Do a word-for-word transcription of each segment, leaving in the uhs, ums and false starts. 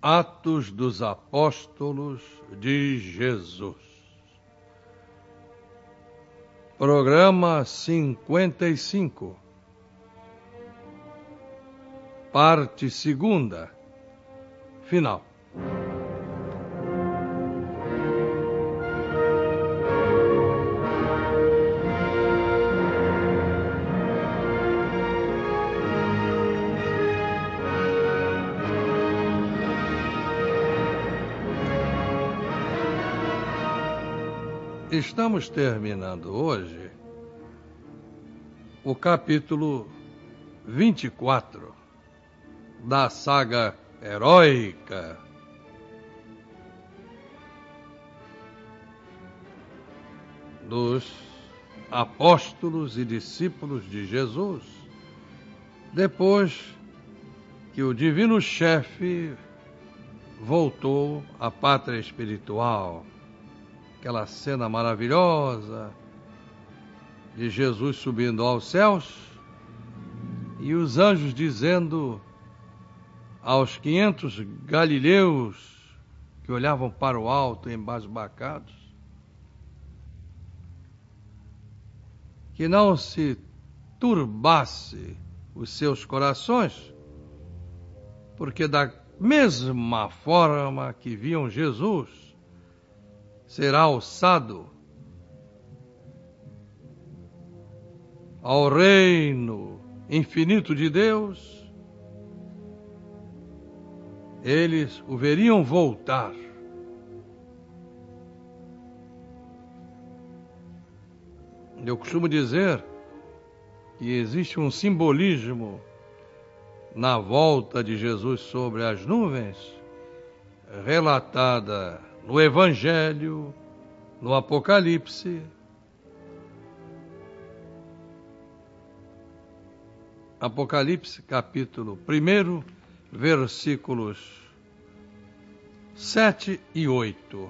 Atos dos Apóstolos de Jesus. Programa cinquenta e cinco. Parte segunda. Final. Estamos terminando hoje o capítulo vinte e quatro da saga heróica dos apóstolos e discípulos de Jesus, depois que o divino chefe voltou à pátria espiritual. Aquela cena maravilhosa de Jesus subindo aos céus e os anjos dizendo aos quinhentos galileus que olhavam para o alto embasbacados que não se turbasse os seus corações, porque da mesma forma que viam Jesus será alçado ao reino infinito de Deus, eles o veriam voltar. Eu costumo dizer que existe um simbolismo na volta de Jesus sobre as nuvens, relatada no Evangelho, no Apocalipse. Apocalipse, capítulo um, versículos sete e oito.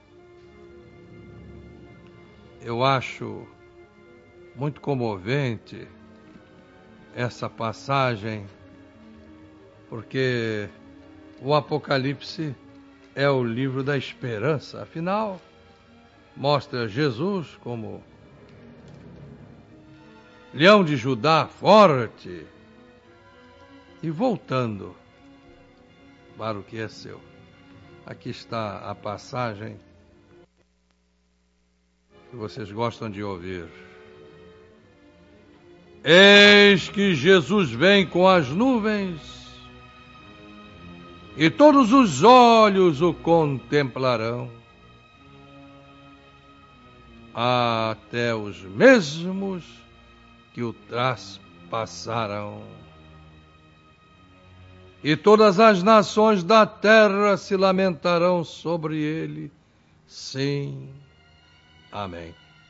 Eu acho muito comovente essa passagem, porque o Apocalipse é o livro da esperança. Afinal, mostra Jesus como leão de Judá forte e voltando para o que é seu. Aqui está a passagem que vocês gostam de ouvir. Eis que Jesus vem com as nuvens, e todos os olhos o contemplarão, até os mesmos que o traspassaram. E todas as nações da terra se lamentarão sobre ele. Sim. Amém.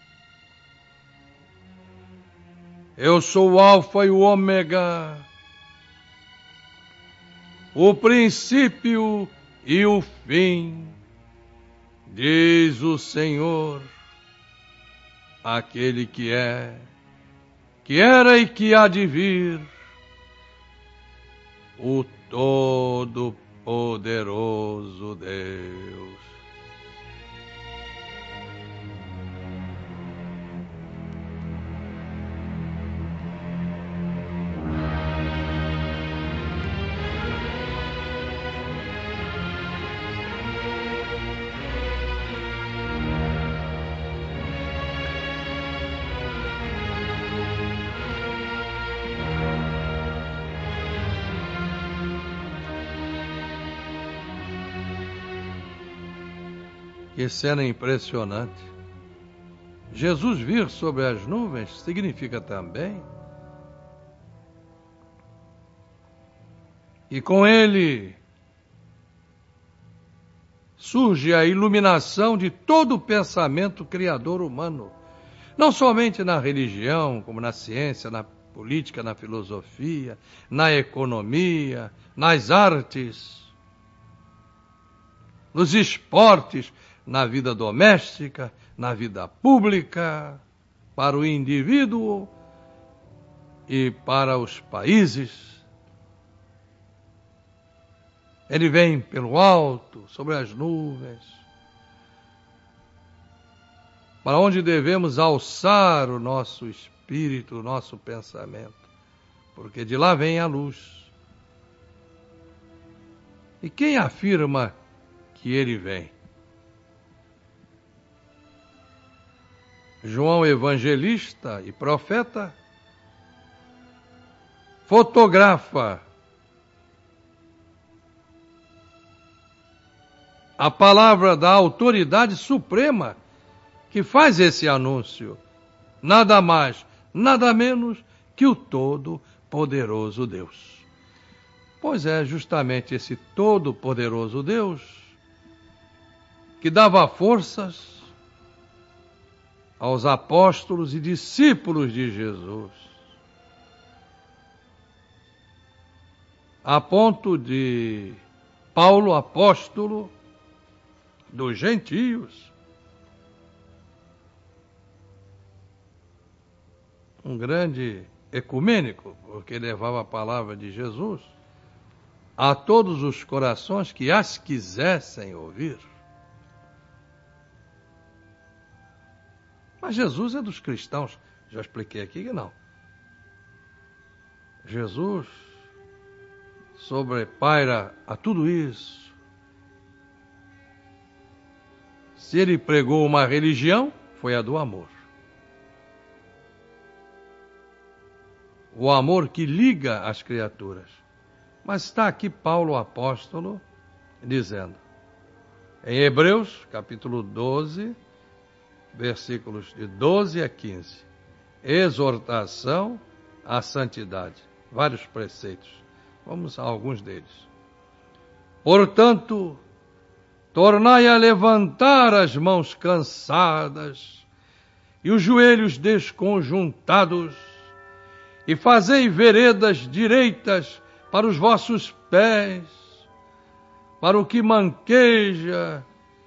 Eu sou o Alfa e o Ômega, o princípio e o fim, diz o Senhor, aquele que é, que era e que há de vir, o Todo-Poderoso Deus. Que cena impressionante. Jesus vir sobre as nuvens significa também que com ele surge a iluminação de todo o pensamento criador humano, não somente na religião, como na ciência, na política, na filosofia, na economia, nas artes, nos esportes, na vida doméstica, na vida pública, para o indivíduo e para os países. Ele vem pelo alto, sobre as nuvens, para onde devemos alçar o nosso espírito, o nosso pensamento, porque de lá vem a luz. E quem afirma que ele vem? João evangelista e profeta fotografa a palavra da autoridade suprema que faz esse anúncio. Nada mais, nada menos que o Todo-Poderoso Deus. Pois é, justamente esse Todo-Poderoso Deus que dava forças aos apóstolos e discípulos de Jesus, a ponto de Paulo, apóstolo dos gentios, um grande ecumênico, porque levava a palavra de Jesus a todos os corações que as quisessem ouvir. Mas Jesus é dos cristãos. Já expliquei aqui que não. Jesus sobrepaira a tudo isso. Se ele pregou uma religião, foi a do amor. O amor que liga as criaturas. Mas está aqui Paulo, apóstolo, dizendo, em Hebreus, capítulo doze, versículos de doze a quinze, exortação à santidade, vários preceitos. Vamos a alguns deles. Portanto, tornai a levantar as mãos cansadas e os joelhos desconjuntados, e fazei veredas direitas para os vossos pés, para o que manqueja,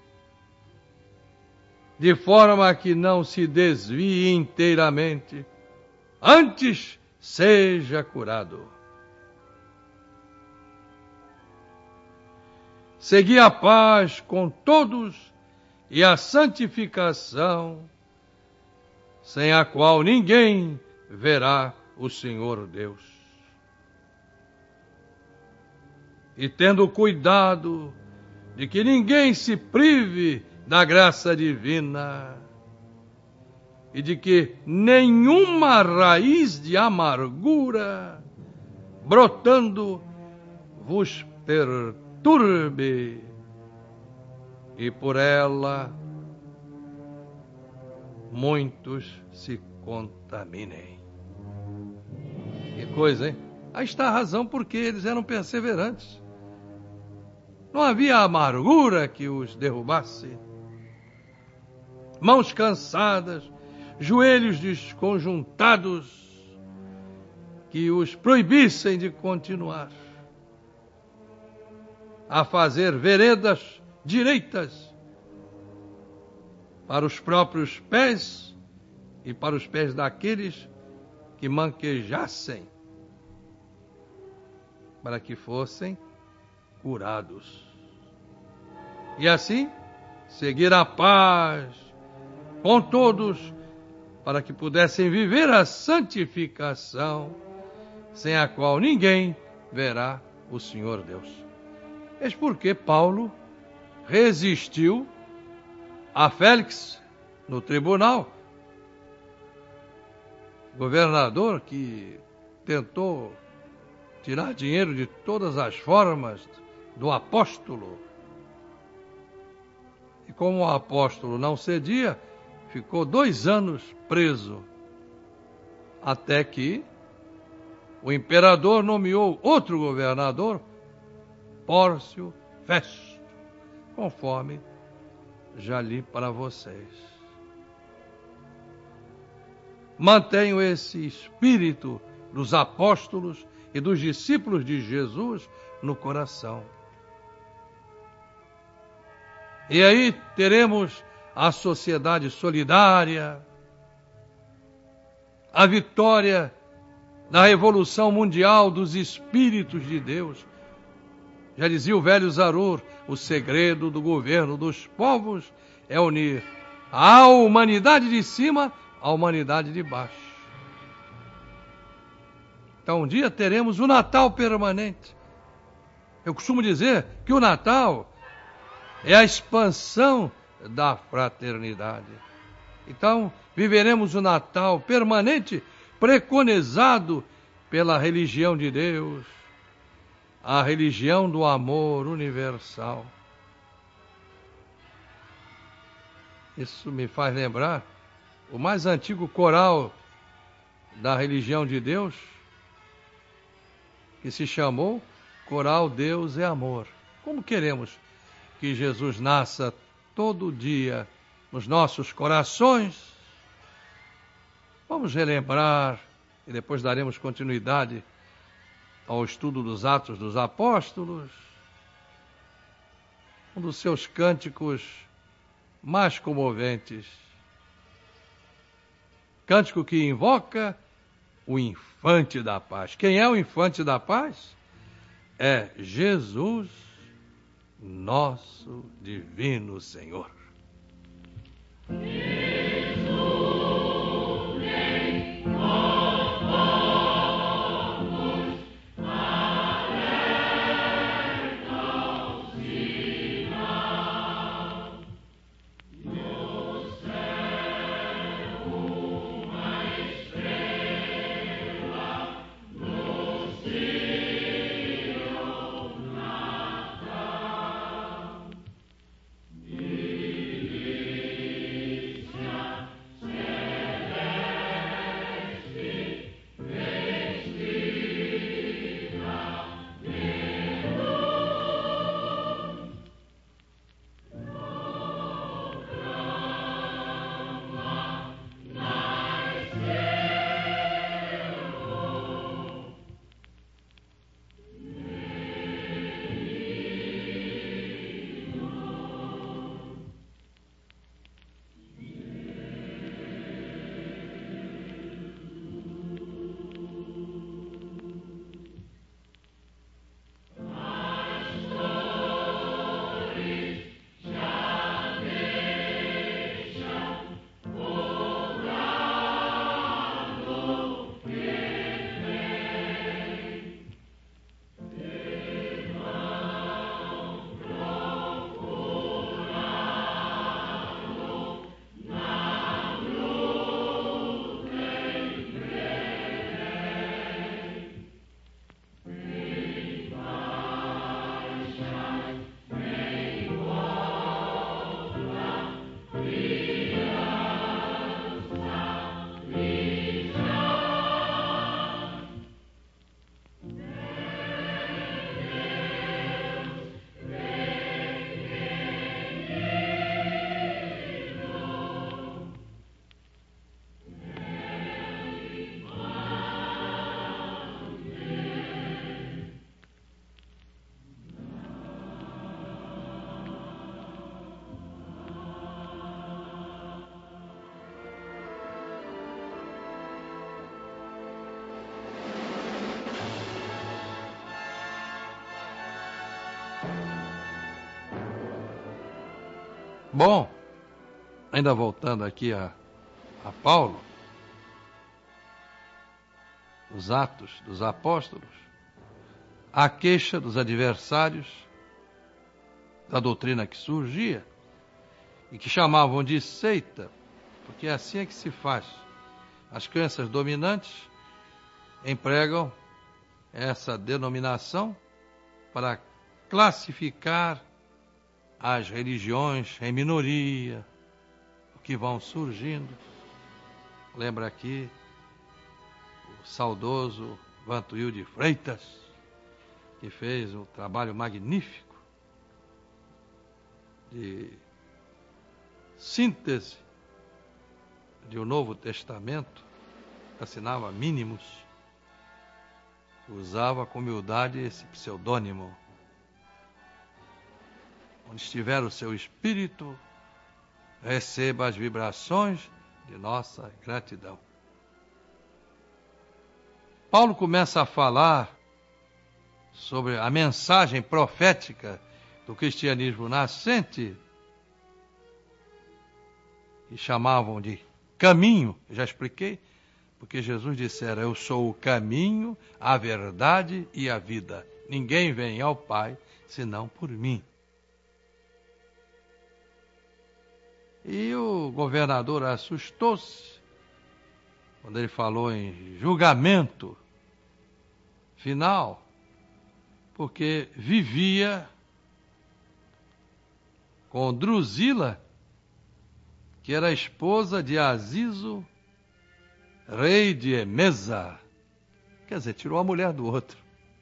de forma que não se desvie inteiramente, antes seja curado. Segui a paz com todos e a santificação, sem a qual ninguém verá o Senhor Deus. E tendo cuidado de que ninguém se prive da graça divina, e de que nenhuma raiz de amargura brotando vos perturbe, e por ela muitos se contaminem. Que coisa, hein? Aí está a razão porque eles eram perseverantes. Não havia amargura que os derrubasse. Mãos cansadas, joelhos desconjuntados, que os proibissem de continuar a fazer veredas direitas para os próprios pés e para os pés daqueles que manquejassem, para que fossem curados. E assim, seguir a paz com todos, para que pudessem viver a santificação, sem a qual ninguém verá o Senhor Deus. Eis porque Paulo resistiu a Félix no tribunal, governador que tentou tirar dinheiro de todas as formas do apóstolo. E como o apóstolo não cedia, ficou dois anos preso, até que o imperador nomeou outro governador, Pórcio Festo, conforme já li para vocês. Mantenho esse espírito dos apóstolos e dos discípulos de Jesus no coração. E aí teremos a sociedade solidária, a vitória da revolução mundial dos espíritos de Deus, Já dizia o velho Zarur, o segredo do governo dos povos é unir a humanidade de cima à humanidade de baixo. Então um dia teremos o Natal permanente. Eu costumo dizer que o Natal é a expansão da fraternidade. Então, viveremos o Natal permanente, preconizado pela religião de Deus, a religião do amor universal. Isso me faz lembrar o mais antigo coral da religião de Deus, que se chamou Coral Deus é Amor. Como queremos que Jesus nasça todo dia nos nossos corações? Vamos relembrar e depois daremos continuidade ao estudo dos Atos dos Apóstolos, um dos seus cânticos mais comoventes. Cântico que invoca o infante da paz. Quem é o infante da paz? É Jesus, nosso divino Senhor. Bom, ainda voltando aqui a, a Paulo, os Atos dos Apóstolos, a queixa dos adversários da doutrina que surgia e que chamavam de seita, porque assim é que se faz. As crenças dominantes empregam essa denominação para classificar as religiões em minoria, o que vão surgindo. Lembra aqui o saudoso Vantuil de Freitas, que fez um trabalho magnífico de síntese de um Novo Testamento, assinava Mínimos, usava com humildade esse pseudônimo. Onde estiver o seu espírito, receba as vibrações de nossa gratidão. Paulo começa a falar sobre a mensagem profética do cristianismo nascente, que chamavam de caminho, já expliquei, porque Jesus dissera: eu sou o caminho, a verdade e a vida. Ninguém vem ao Pai senão por mim. E o governador assustou-se quando ele falou em julgamento final, porque vivia com Drusila, que era a esposa de Azizo, rei de Emesa. Quer dizer, tirou a mulher do outro.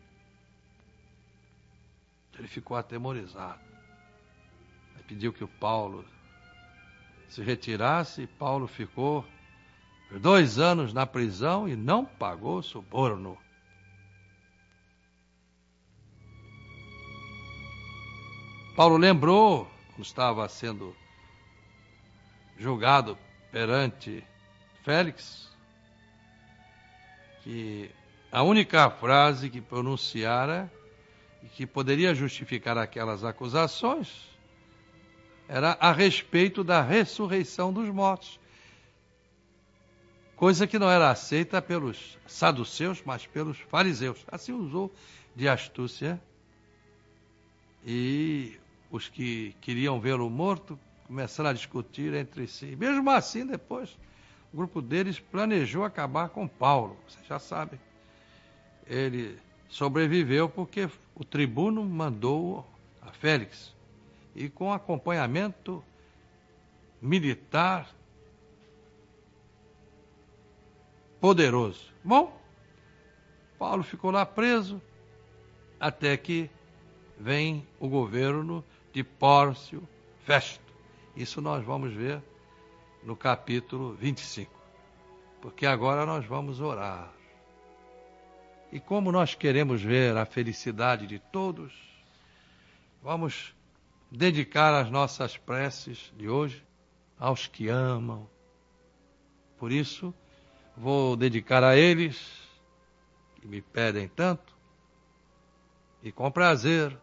Ele ficou atemorizado. Aí pediu que o Paulo se retirasse, e Paulo ficou por dois anos na prisão e não pagou suborno. Paulo lembrou, quando estava sendo julgado perante Félix, que a única frase que pronunciara e que poderia justificar aquelas acusações era a respeito da ressurreição dos mortos, coisa que não era aceita pelos saduceus, mas pelos fariseus. Assim usou de astúcia, e os que queriam vê-lo morto começaram a discutir entre si. Mesmo assim, depois, o grupo deles planejou acabar com Paulo. Vocês já sabem. Ele sobreviveu porque o tribuno mandou a Félix, e com acompanhamento militar poderoso. Bom, Paulo ficou lá preso até que vem o governo de Pórcio Festo. Isso nós vamos ver no capítulo vinte e cinco, porque agora nós vamos orar. E como nós queremos ver a felicidade de todos, vamos dedicar as nossas preces de hoje aos que amam. Por isso, vou dedicar a eles, que me pedem tanto, e com prazer,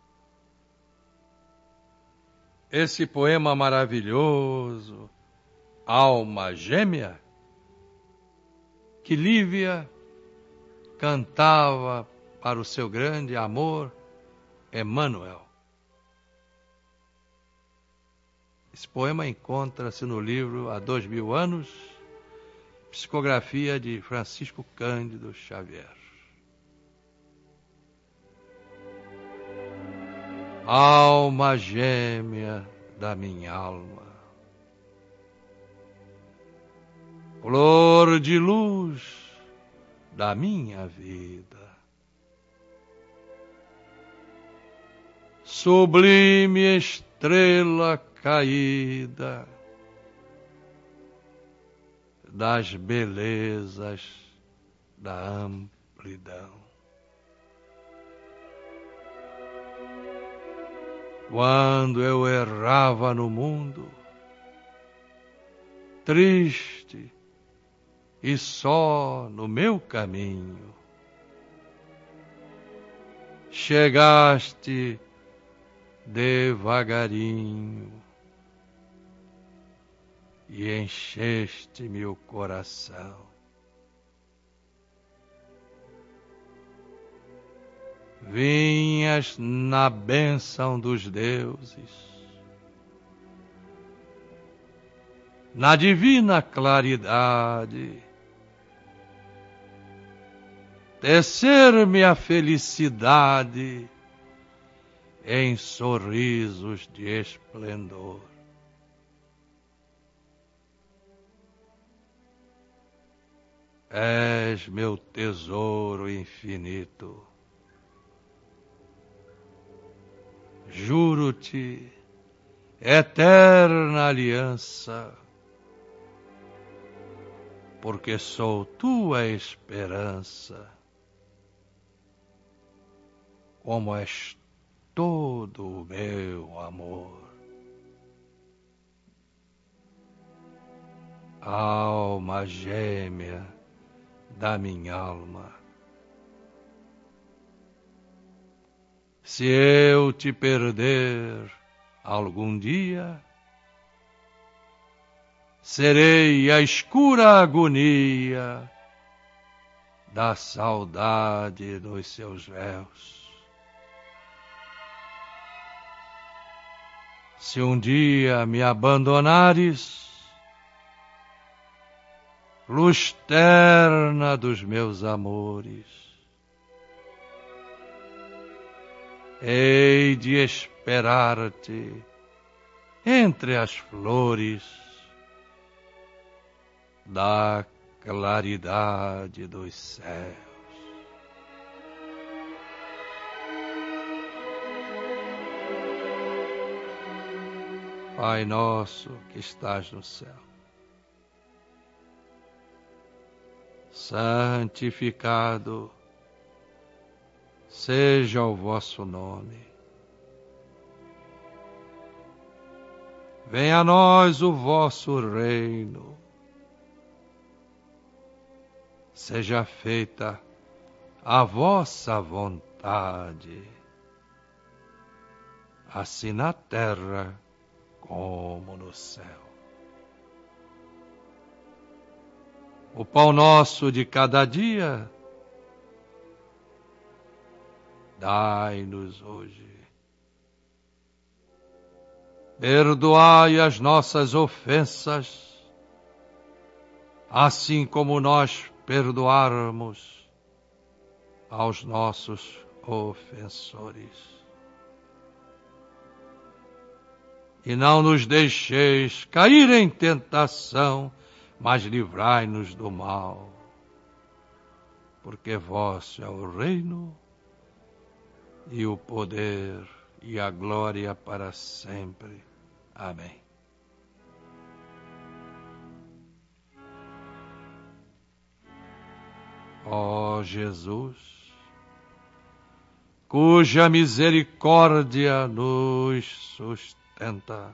esse poema maravilhoso, Alma Gêmea, que Lívia cantava para o seu grande amor, Emmanuel. Esse poema encontra-se no livro Há Dois Mil Anos, psicografia de Francisco Cândido Xavier. Alma gêmea da minha alma, flor de luz da minha vida, sublime estrela caída das belezas da amplidão. Quando eu errava no mundo, triste e só no meu caminho, chegaste devagarinho e encheste-me o coração. Vinhas na bênção dos deuses, na divina claridade, tecer-me a felicidade em sorrisos de esplendor. És meu tesouro infinito. Juro-te, eterna aliança, porque sou tua esperança, como és todo o meu amor. Alma gêmea da minha alma, Se eu te perder algum dia, serei a escura agonia da saudade dos seus véus. Se um dia me abandonares, luz terna dos meus amores, hei de esperar-te entre as flores da claridade dos céus. Pai nosso que estás no céu, santificado seja o vosso nome. Venha a nós o vosso reino. Seja feita a vossa vontade, assim na terra como no céu. O pão nosso de cada dia, dai-nos hoje. Perdoai as nossas ofensas, assim como nós perdoarmos aos nossos ofensores. E não nos deixeis cair em tentação, mas livrai-nos do mal. Porque vosso é o reino, e o poder, e a glória para sempre. Amém. Ó Jesus, cuja misericórdia nos sustenta,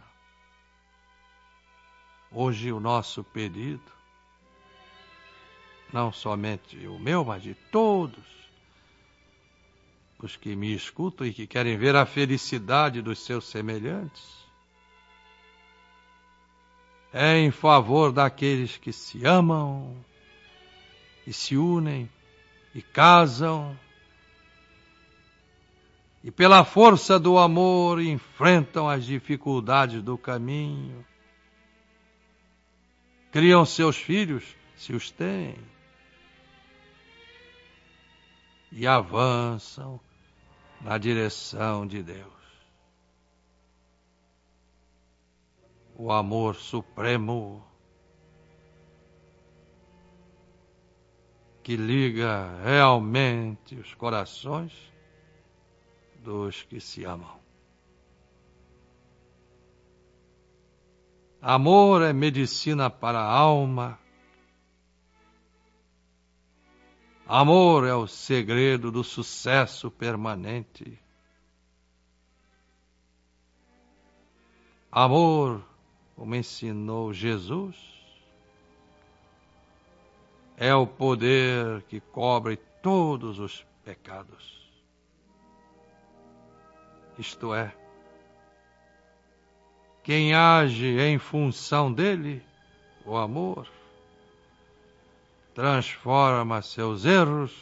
hoje o nosso pedido, não somente o meu, mas de todos os que me escutam e que querem ver a felicidade dos seus semelhantes, é em favor daqueles que se amam e se unem e casam e pela força do amor enfrentam as dificuldades do caminho, criam seus filhos, se os têm, e avançam na direção de Deus. O amor supremo que liga realmente os corações dos que se amam. Amor é medicina para a alma. Amor é o segredo do sucesso permanente. Amor, como ensinou Jesus, é o poder que cobre todos os pecados. Isto é, quem age em função dele, o amor, transforma seus erros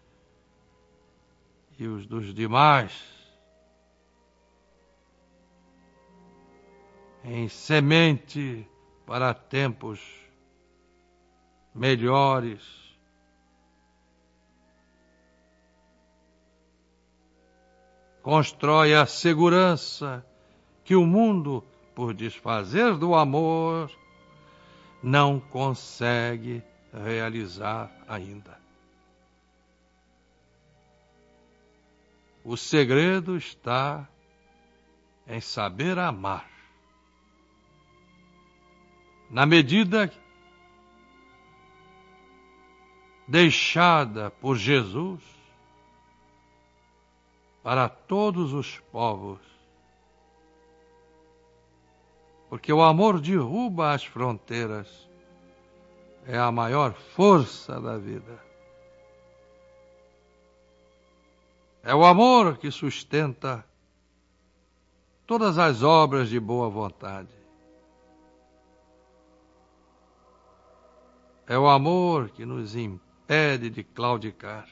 e os dos demais em semente para tempos melhores. Constrói a segurança que o mundo, por desfazer do amor, não consegue realizar ainda. O segredo está em saber amar. Na medida deixada por Jesus para todos os povos, porque o amor derruba as fronteiras, é a maior força da vida. É o amor que sustenta todas as obras de boa vontade. É o amor que nos impede de claudicar.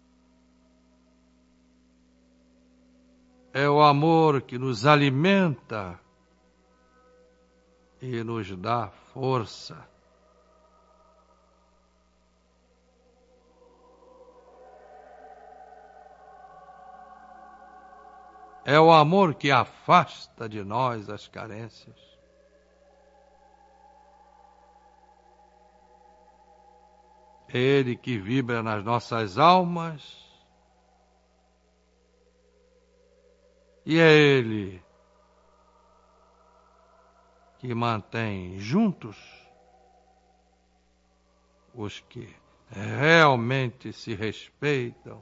É o amor que nos alimenta e nos dá força. É o amor que afasta de nós as carências. É Ele que vibra nas nossas almas. E é Ele que mantém juntos os que realmente se respeitam.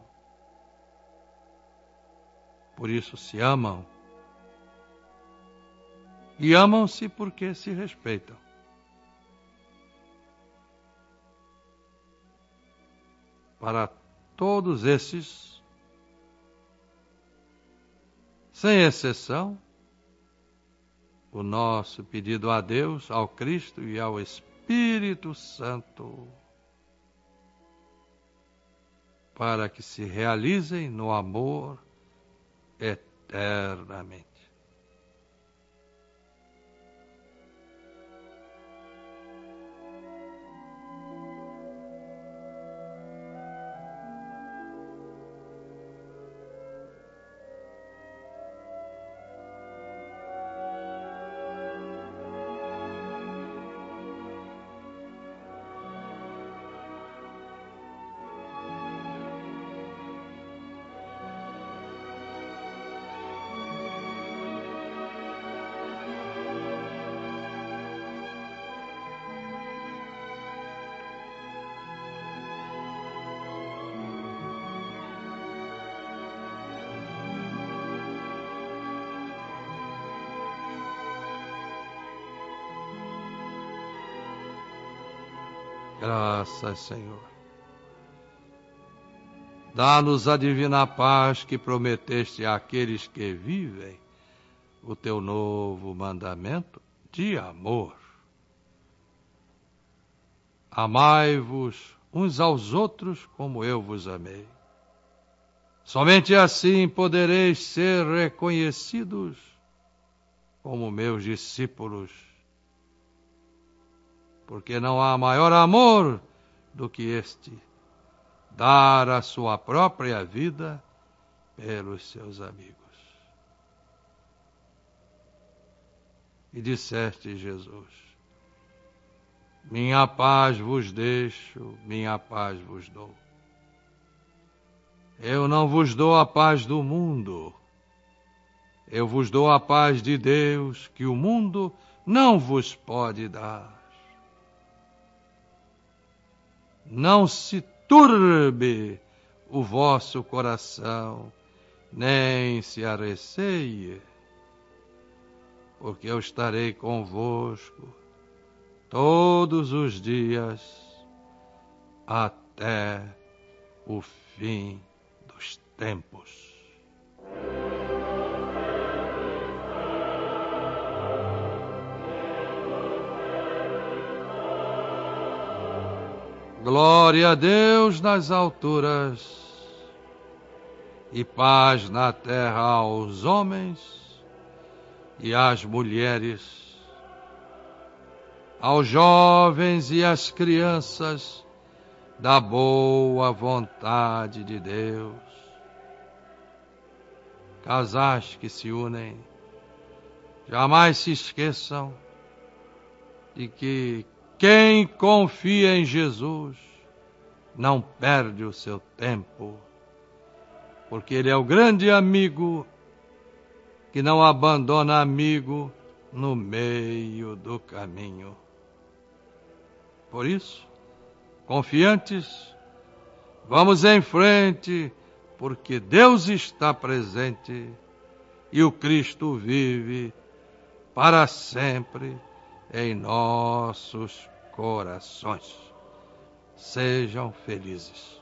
Por isso se amam. E amam-se porque se respeitam. Para todos esses, sem exceção, o nosso pedido a Deus, ao Cristo e ao Espírito Santo, para que se realizem no amor eternamente. Graças, Senhor. Dá-nos a divina paz que prometeste àqueles que vivem o teu novo mandamento de amor. Amai-vos uns aos outros como eu vos amei. Somente assim podereis ser reconhecidos como meus discípulos. Porque não há maior amor do que este, dar a sua própria vida pelos seus amigos. E disseste, Jesus, minha paz vos deixo, minha paz vos dou. Eu não vos dou a paz do mundo, eu vos dou a paz de Deus, que o mundo não vos pode dar. Não se turbe o vosso coração, nem se arreceie, porque eu estarei convosco todos os dias até o fim dos tempos. Glória a Deus nas alturas e paz na terra aos homens e às mulheres, aos jovens e às crianças da boa vontade de Deus. Casais que se unem, jamais se esqueçam de que quem confia em Jesus não perde o seu tempo, porque Ele é o grande amigo que não abandona amigo no meio do caminho. Por isso, confiantes, vamos em frente, porque Deus está presente e o Cristo vive para sempre em nossos corações. Sejam felizes.